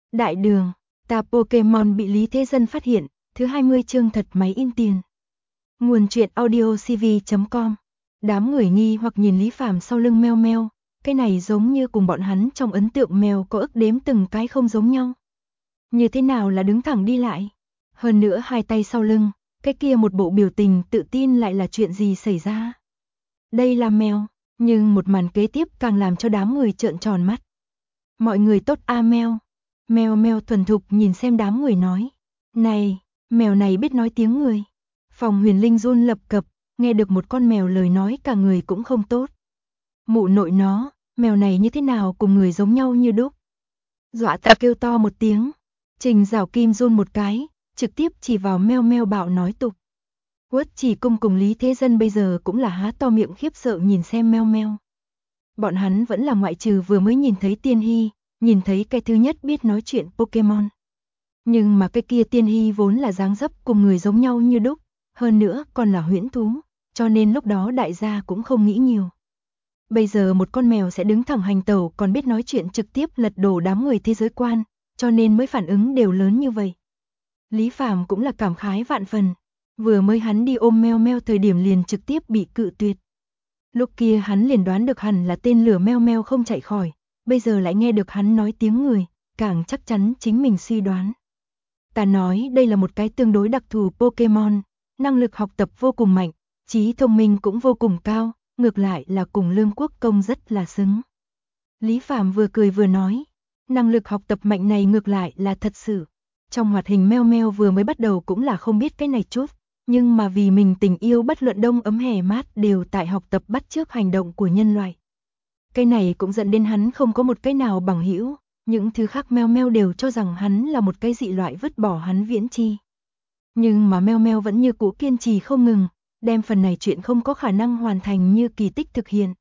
Đại đường, ta Pokemon bị Lý Thế Dân phát hiện, thứ 20 chương thật máy in tiền. Nguồn truyện audiocv.com. Đám người nghi hoặc nhìn Lý Phàm sau lưng meo meo, cái này giống như cùng bọn hắn trong ấn tượng mèo có ức đếm từng cái không giống nhau. Như thế nào là đứng thẳng đi lại? Hơn nữa hai tay sau lưng, cái kia một bộ biểu tình tự tin lại là chuyện gì xảy ra? Đây là mèo, nhưng một màn kế tiếp càng làm cho đám người trợn tròn mắt. Mọi người tốt a mèo. Mèo mèo thuần thục nhìn xem đám người nói. Này, mèo này biết nói tiếng người. Phòng Huyền Linh run lập cập, nghe được một con mèo lời nói cả người cũng không tốt. Mụ nội nó, mèo này như thế nào cùng người giống nhau như đúc. Dọa ta kêu to một tiếng. Trình Giảo Kim run một cái, trực tiếp chỉ vào meo meo bạo nói tục. Quất Chỉ Công cùng Lý Thế Dân bây giờ cũng là há to miệng khiếp sợ nhìn xem meo meo. Bọn hắn vẫn là ngoại trừ vừa mới nhìn thấy Tiên Hy, nhìn thấy cái thứ nhất biết nói chuyện Pokemon. Nhưng mà cái kia Tiên Hy vốn là dáng dấp cùng người giống nhau như đúc, hơn nữa còn là huyễn thú, cho nên lúc đó đại gia cũng không nghĩ nhiều. Bây giờ một con mèo sẽ đứng thẳng hành tẩu còn biết nói chuyện trực tiếp lật đổ đám người thế giới quan, cho nên mới phản ứng đều lớn như vậy. Lý Phàm cũng là cảm khái vạn phần, vừa mới hắn đi ôm meo meo thời điểm liền trực tiếp bị cự tuyệt. Lúc kia hắn liền đoán được hẳn là tên lửa meo meo không chạy khỏi, bây giờ lại nghe được hắn nói tiếng người, càng chắc chắn chính mình suy đoán. Ta nói đây là một cái tương đối đặc thù Pokemon, năng lực học tập vô cùng mạnh, trí thông minh cũng vô cùng cao, ngược lại là cùng Lương Quốc Công rất là xứng. Lý Phàm vừa cười vừa nói, năng lực học tập mạnh này ngược lại là thật sự. Trong hoạt hình meo meo vừa mới bắt đầu cũng là không biết cái này chút, nhưng mà vì mình tình yêu bất luận đông ấm hè mát đều tại học tập bắt chước hành động của nhân loại. Cái này cũng dẫn đến hắn không có một cái nào bằng hữu, những thứ khác meo meo đều cho rằng hắn là một cái dị loại vứt bỏ hắn viễn chi. Nhưng mà meo meo vẫn như cũ kiên trì không ngừng, đem phần này chuyện không có khả năng hoàn thành như kỳ tích thực hiện.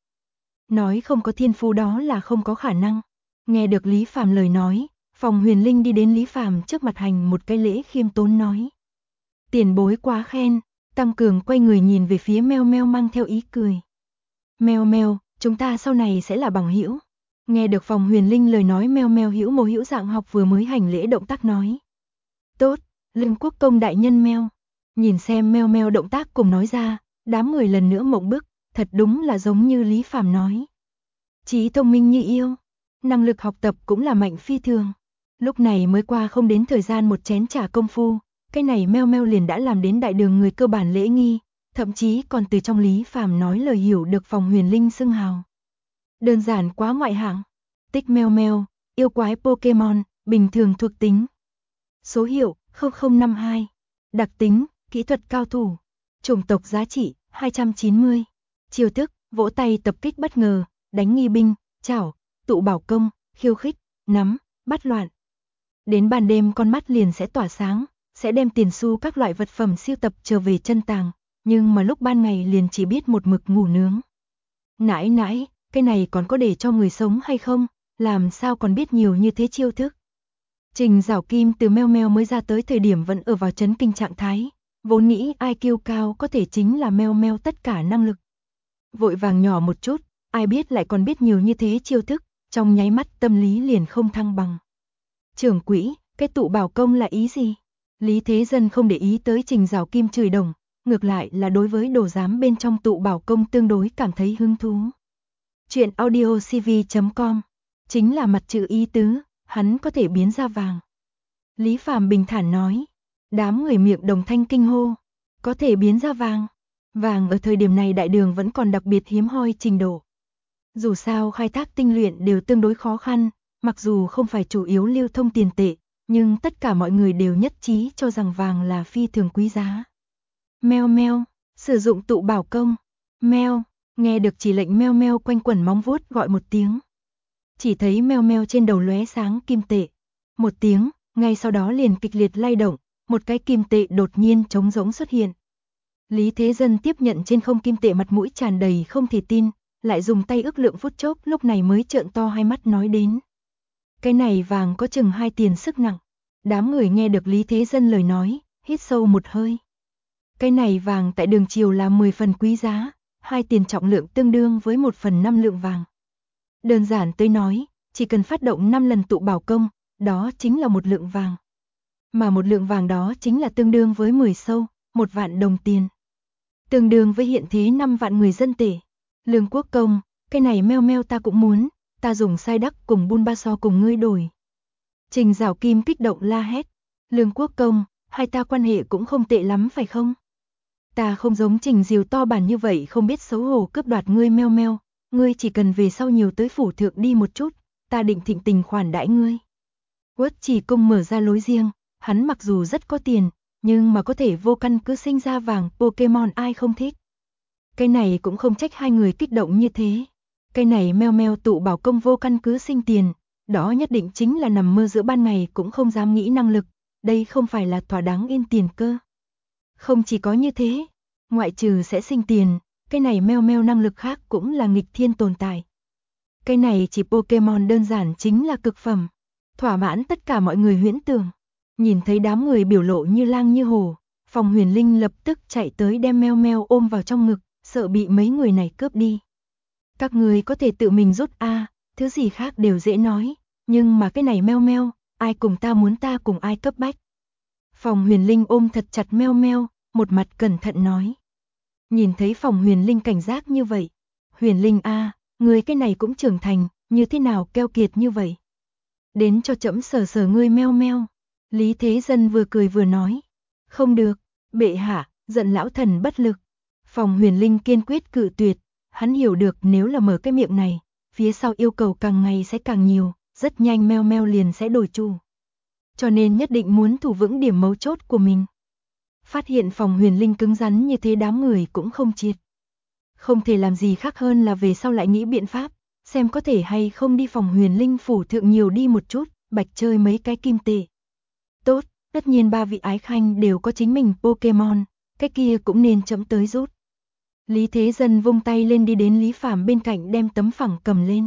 Nói không có thiên phú đó là không có khả năng. Nghe được Lý Phàm lời nói, Phòng Huyền Linh đi đến Lý Phàm trước mặt hành một cái lễ khiêm tốn nói. Tiền bối quá khen, Tăng Cường quay người nhìn về phía meo meo mang theo ý cười. Meo meo, chúng ta sau này sẽ là bằng hữu. Nghe được Phòng Huyền Linh lời nói meo meo hữu mô hữu dạng học vừa mới hành lễ động tác nói. Tốt, Lương Quốc Công đại nhân meo. Nhìn xem meo meo động tác cùng nói ra, đám người lần nữa mộng bức, thật đúng là giống như Lý Phàm nói. Trí thông minh như yêu, năng lực học tập cũng là mạnh phi thường. Lúc này mới qua không đến thời gian một chén trà công phu, cái này meo meo liền đã làm đến đại đường người cơ bản lễ nghi, thậm chí còn từ trong Lý Phàm nói lời hiểu được Phòng Huyền Linh xưng hào. Đơn giản quá ngoại hạng. Tích meo meo, yêu quái Pokemon, bình thường thuộc tính. Số hiệu 0052. Đặc tính, kỹ thuật cao thủ. Chủng tộc giá trị 290. Chiêu thức, vỗ tay tập kích bất ngờ, đánh nghi binh, chảo, tụ bảo công, khiêu khích, nắm, bắt loạn. Đến ban đêm con mắt liền sẽ tỏa sáng, sẽ đem tiền xu các loại vật phẩm siêu tập trở về chân tàng, nhưng mà lúc ban ngày liền chỉ biết một mực ngủ nướng. Nãi nãi, cái này còn có để cho người sống hay không, làm sao còn biết nhiều như thế chiêu thức. Trình Giảo Kim từ meo meo mới ra tới thời điểm vẫn ở vào chấn kinh trạng thái, vốn nghĩ IQ cao có thể chính là meo meo tất cả năng lực. Vội vàng nhỏ một chút, ai biết lại còn biết nhiều như thế chiêu thức, trong nháy mắt tâm lý liền không thăng bằng. Trưởng quỹ, cái tụ bảo công là ý gì? Lý Thế Dân không để ý tới Trình Giảo Kim chửi đồng, ngược lại là đối với đồ giám bên trong tụ bảo công tương đối cảm thấy hứng thú. Chuyện audiocv.com, chính là mặt chữ ý tứ, hắn có thể biến ra vàng. Lý Phàm bình thản nói, đám người miệng đồng thanh kinh hô, có thể biến ra vàng. Vàng ở thời điểm này đại đường vẫn còn đặc biệt hiếm hoi trình độ. Dù sao khai thác tinh luyện đều tương đối khó khăn, mặc dù không phải chủ yếu lưu thông tiền tệ, nhưng tất cả mọi người đều nhất trí cho rằng vàng là phi thường quý giá. Meo meo, sử dụng tụ bảo công. Meo, nghe được chỉ lệnh meo meo quanh quẩn móng vuốt gọi một tiếng. Chỉ thấy meo meo trên đầu lóe sáng kim tệ. Một tiếng, ngay sau đó liền kịch liệt lay động, một cái kim tệ đột nhiên trống rỗng xuất hiện. Lý Thế Dân tiếp nhận trên không kim tệ mặt mũi tràn đầy không thể tin, lại dùng tay ước lượng phút chốc lúc này mới trợn to hai mắt nói đến. Cái này vàng có chừng 2 tiền sức nặng. Đám người nghe được Lý Thế Dân lời nói, hít sâu một hơi. Cái này vàng tại đường triều là 10 phần quý giá, 2 tiền trọng lượng tương đương với 1/5 lượng vàng. Đơn giản tới nói, chỉ cần phát động 5 lần tụ bảo công, đó chính là một lượng vàng. Mà một lượng vàng đó chính là tương đương với 10 sâu, 1 vạn đồng tiền. Tương đương với hiện thế 5 vạn người dân tệ. Lương Quốc Công, cái này meo meo ta cũng muốn, ta dùng sai đắc cùng bun ba so cùng ngươi đổi. Trình Giảo Kim kích động la hét. Lương Quốc Công, hai ta quan hệ cũng không tệ lắm phải không? Ta không giống Trình Diều to bản như vậy không biết xấu hổ cướp đoạt ngươi meo meo, ngươi chỉ cần về sau nhiều tới phủ thượng đi một chút, ta định thịnh tình khoản đãi ngươi. Uất Chỉ Công mở ra lối riêng, hắn mặc dù rất có tiền, nhưng mà có thể vô căn cứ sinh ra vàng Pokemon ai không thích. Cái này cũng không trách hai người kích động như thế. Cái này meo meo tụ bảo công vô căn cứ sinh tiền, đó nhất định chính là nằm mơ giữa ban ngày cũng không dám nghĩ năng lực, đây không phải là thỏa đáng in tiền cơ. Không chỉ có như thế, ngoại trừ sẽ sinh tiền, cái này meo meo năng lực khác cũng là nghịch thiên tồn tại. Cái này chỉ Pokemon đơn giản chính là cực phẩm, thỏa mãn tất cả mọi người huyễn tưởng. Nhìn thấy đám người biểu lộ như lang như hổ, Phòng Huyền Linh lập tức chạy tới đem meo meo ôm vào trong ngực, sợ bị mấy người này cướp đi. Các người có thể tự mình rút a, thứ gì khác đều dễ nói, nhưng mà cái này meo meo, ai cùng ta muốn ta cùng ai cấp bách. Phòng Huyền Linh ôm thật chặt meo meo, một mặt cẩn thận nói. Nhìn thấy Phòng Huyền Linh cảnh giác như vậy, Huyền Linh a, người cái này cũng trưởng thành, như thế nào keo kiệt như vậy. Đến cho trẫm sờ sờ ngươi meo meo. Lý Thế Dân vừa cười vừa nói. Không được, bệ hạ, giận lão thần bất lực. Phòng Huyền Linh kiên quyết cự tuyệt, hắn hiểu được nếu là mở cái miệng này, phía sau yêu cầu càng ngày sẽ càng nhiều, rất nhanh meo meo liền sẽ đổi chủ. Cho nên nhất định muốn thủ vững điểm mấu chốt của mình. Phát hiện Phòng Huyền Linh cứng rắn như thế đám người cũng không triệt. Không thể làm gì khác hơn là về sau lại nghĩ biện pháp, xem có thể hay không đi Phòng Huyền Linh phủ thượng nhiều đi một chút, bạch chơi mấy cái kim tệ. Tốt, tất nhiên ba vị ái khanh đều có chính mình Pokemon, cái kia cũng nên chậm tới rút. Lý Thế Dân vung tay lên đi đến Lý Phàm bên cạnh đem tấm phẳng cầm lên.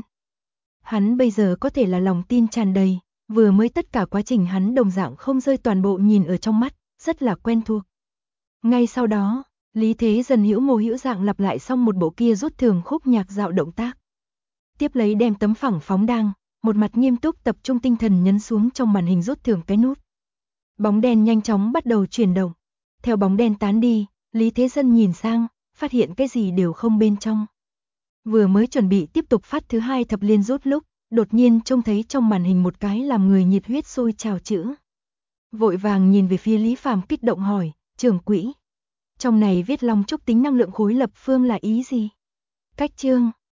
Hắn bây giờ có thể là lòng tin tràn đầy, vừa mới tất cả quá trình hắn đồng dạng không rơi toàn bộ nhìn ở trong mắt, rất là quen thuộc. Ngay sau đó, Lý Thế Dân hữu mô hữu dạng lặp lại xong một bộ kia rút thường khúc nhạc dạo động tác. Tiếp lấy đem tấm phẳng phóng đăng, một mặt nghiêm túc tập trung tinh thần nhấn xuống trong màn hình rút thường cái nút. Bóng đen nhanh chóng bắt đầu chuyển động. Theo bóng đen tán đi, Lý Thế Dân nhìn sang, phát hiện cái gì đều không bên trong. Vừa mới chuẩn bị tiếp tục phát thứ hai thập liên rút lúc, đột nhiên trông thấy trong màn hình một cái làm người nhiệt huyết sôi trào chữ. Vội vàng nhìn về phía Lý Phàm kích động hỏi, trưởng quỹ. Trong này viết Long Trúc tính năng lượng khối lập phương là ý gì? Cách chương